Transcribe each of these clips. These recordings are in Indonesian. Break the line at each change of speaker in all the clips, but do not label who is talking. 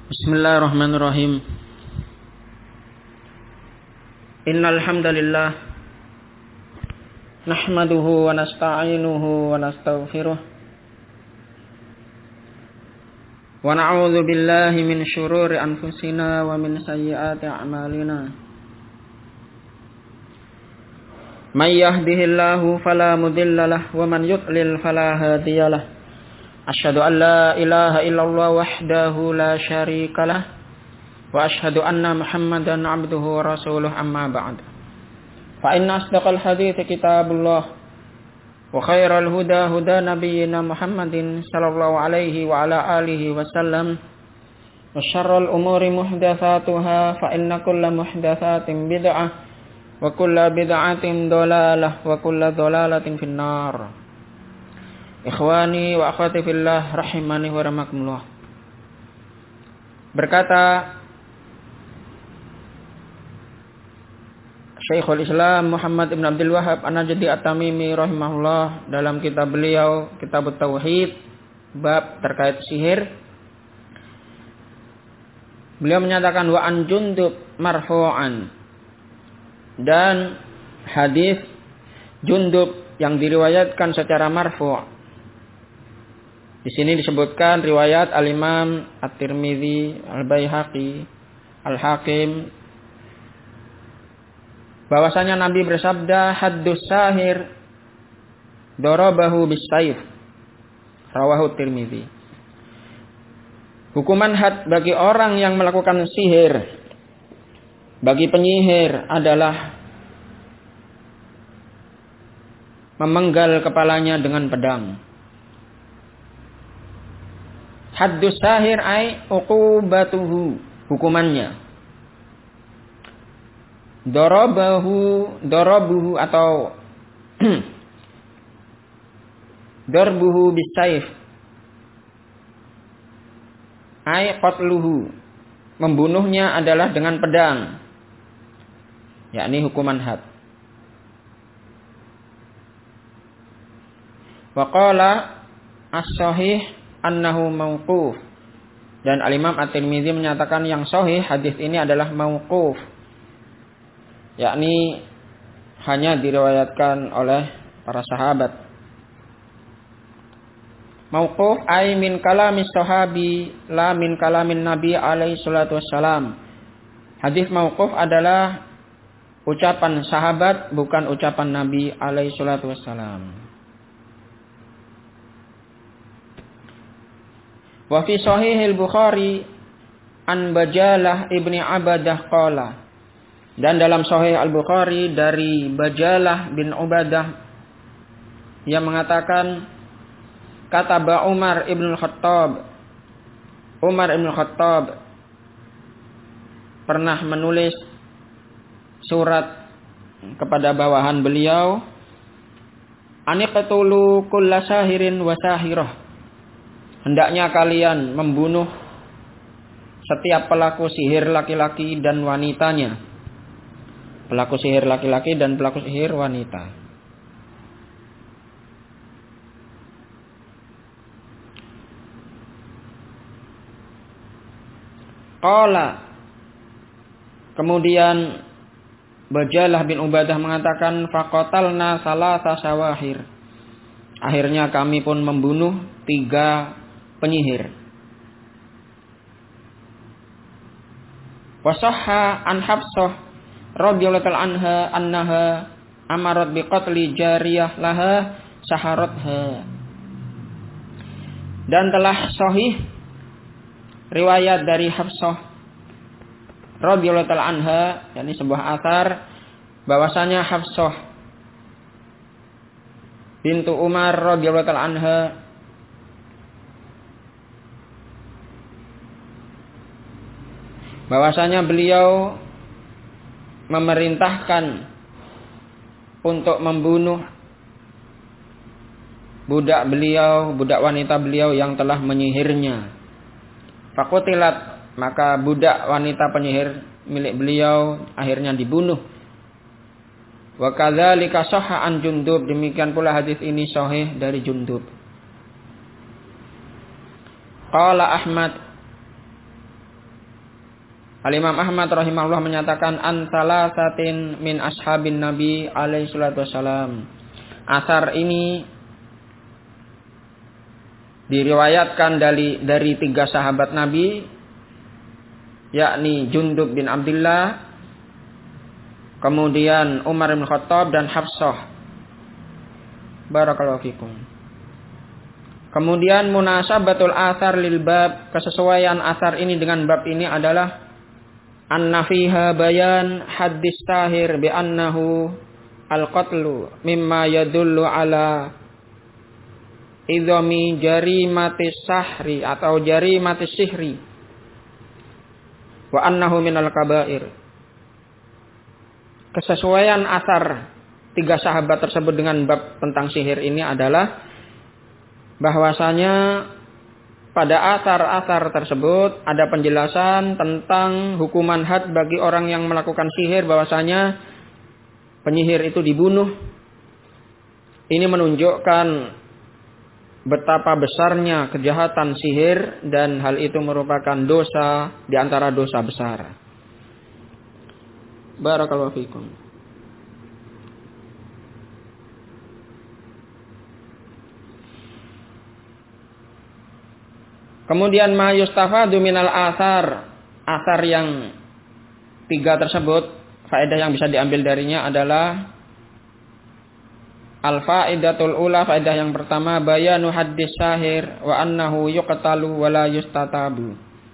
Bismillahirrahmanirrahim. Innal hamdalillah nahmaduhu wa nasta'inuhu wa nastaghfiruh wa na'udzu billahi min syururi anfusina wa min sayyiati a'malina. May yahdihillahu fala mudilla lahu wa man yudlil fala hadiyalah. Asyhadu an la ilaha illallah wahdahu la syarika lah wa asyhadu anna Muhammadan abduhu wa rasuluh, amma ba'd. Fa inna asdaqal hadiits kitabullah wa khairal huda huda nabiyyina Muhammadin sallallahu alaihi wa ala alihi wasallam wa syarrul umuri muhdatsatuha fa inna kulla muhdatsatin bid'ah wa kulla bid'atin dhalalah wa kulla dhalalatin finnar. Ikhwani wa akhwati fillah rahimani wa rahmakumullah. Berkata Syekhul Islam Muhammad ibn Abdul Wahhab An-Najdi At-Tamimi rahimahullah dalam kitab beliau Kitab Tauhid bab terkait sihir. Beliau menyatakan wa an Jundub marfu'an, dan hadis Jundub yang diriwayatkan secara marfu'. Di sini disebutkan riwayat Al-Imam At-Tirmidzi, Al-Baihaqi, Al-Hakim, bahwasanya Nabi bersabda, haddus sahir darabahu bis-sayf, rawahu Tirmidzi. Hukuman had bagi orang yang melakukan sihir, bagi penyihir, adalah memenggal kepalanya dengan pedang. Haddus sahir ay uqubatuhu, hukumannya. Darabuhu atau darbuhu bisayf ay qatluhu, membunuhnya adalah dengan pedang, yakni hukuman had. Wa qala as-sahih annahu mauquf, dan Al-Imam At-Tirmidzi menyatakan yang sahih hadis ini adalah mauquf, yakni hanya diriwayatkan oleh para sahabat. Mauquf ay min kalamis sahabi la min kalamin nabi alaihi salatu wassalam. Hadis mauquf adalah ucapan sahabat, bukan ucapan nabi alaihi salatu wassalam. Wa fi sahihil Bukhari an Bajalah ibni Abadah qala, dan dalam sahih Al-Bukhari dari Bajalah bin Ubadah yang mengatakan, kata Umar ibn Khattab pernah menulis surat kepada bawahan beliau, aniqtulu kulla sahirin wa sahirah, hendaknya kalian membunuh setiap pelaku sihir laki-laki dan wanitanya. Pelaku sihir laki-laki dan pelaku sihir wanita. Qala, kemudian Bajalah bin Ubadah mengatakan, faqatalna salasa sawahir, akhirnya kami pun membunuh 3 penyihir. Wasahha an Hafsah radhiyallahu anha annaha amarat biqatli jariyah laha saharatha, dan telah sahih riwayat dari Hafsah radhiyallahu anha, yakni sebuah athar bahwasanya Hafsah bintu Umar radhiyallahu anha bahwasanya beliau memerintahkan untuk membunuh budak wanita beliau yang telah menyihirnya. Faqutilat, maka budak wanita penyihir milik beliau akhirnya dibunuh. Wa kadzalika sahha an Jundub, demikian pula hadis ini sahih dari Jundub. Qala Ahmad, Al-Imam Ahmad rahimahullah menyatakan an salasatin min ashabin Nabi alaihi salatu wassalam. Asar ini diriwayatkan dari 3 sahabat Nabi, yakni Jundub bin Abdullah, kemudian Umar bin Khattab dan Hafsah. Barakallahu fikum. Kemudian munasabatul athar lil bab, kesesuaian asar ini dengan bab ini adalah anna fiha bayan haddis sahir bi annahu al-qatlu mimma yadullu ala idhami jarimatis sahri atau jarimatis sihri wa annahu minal kabair. Kesesuaian asar 3 sahabat tersebut dengan bab tentang sihir ini adalah bahwasanya pada asar-asar tersebut ada penjelasan tentang hukuman had bagi orang yang melakukan sihir, bahwasanya penyihir itu dibunuh. Ini menunjukkan betapa besarnya kejahatan sihir dan hal itu merupakan dosa di antara dosa besar. Barakallahu fikum. Kemudian ma yustafadu minal asar. Asar yang 3 tersebut, faedah yang bisa diambil darinya adalah al-faidatul ula, faedah yang pertama bayanu haddis sahir wa annahu yuqtalu wa la yustatabu.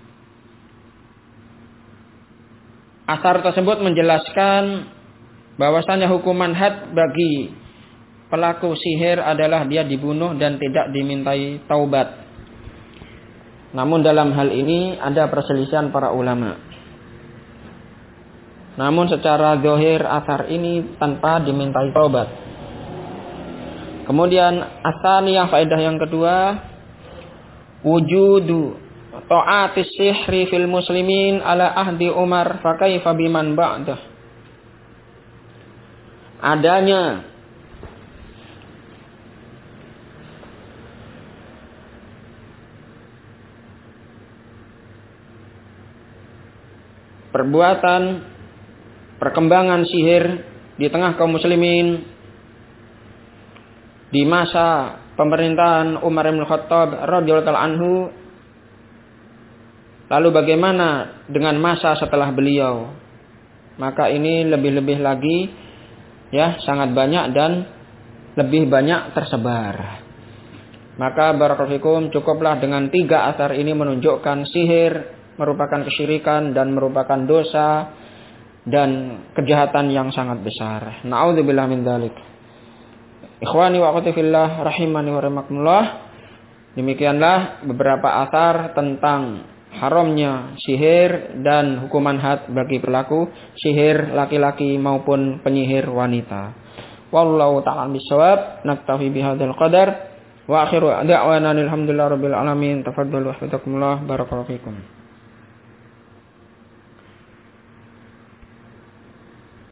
Asar tersebut menjelaskan bahwasanya hukuman had bagi pelaku sihir adalah dia dibunuh dan tidak dimintai taubat. Namun dalam hal ini ada perselisihan para ulama. Namun secara zahir asar ini tanpa dimintai taubat. Kemudian asaniyah, faedah yang kedua, wujudu ta'atis sihri fil muslimin ala ahdi Umar fa kaifa biman ba'dah. Adanya perbuatan perkembangan sihir di tengah kaum muslimin di masa pemerintahan Umar bin Khattab radhiyallahu anhu. Lalu bagaimana dengan masa setelah beliau? Maka ini lebih-lebih lagi, ya, sangat banyak dan lebih banyak tersebar. Maka barakallahu fikum, cukuplah dengan 3 asar ini menunjukkan sihir merupakan kesyirikan dan merupakan dosa dan kejahatan yang sangat besar. Na'udzubillah min dzalik. Ikhwani wa akhwati fillah rahimani wa rahimakumullah. Demikianlah beberapa asar tentang haramnya sihir dan hukuman had bagi pelaku sihir laki-laki maupun penyihir wanita. Wallahu ta'ala bisawab. Naktafi bihadzal qadar. Wa akhiru da'wana alhamdulillah rabbil alamin. Tafaddalu wa hafizakumullah. Barakallahu fikum.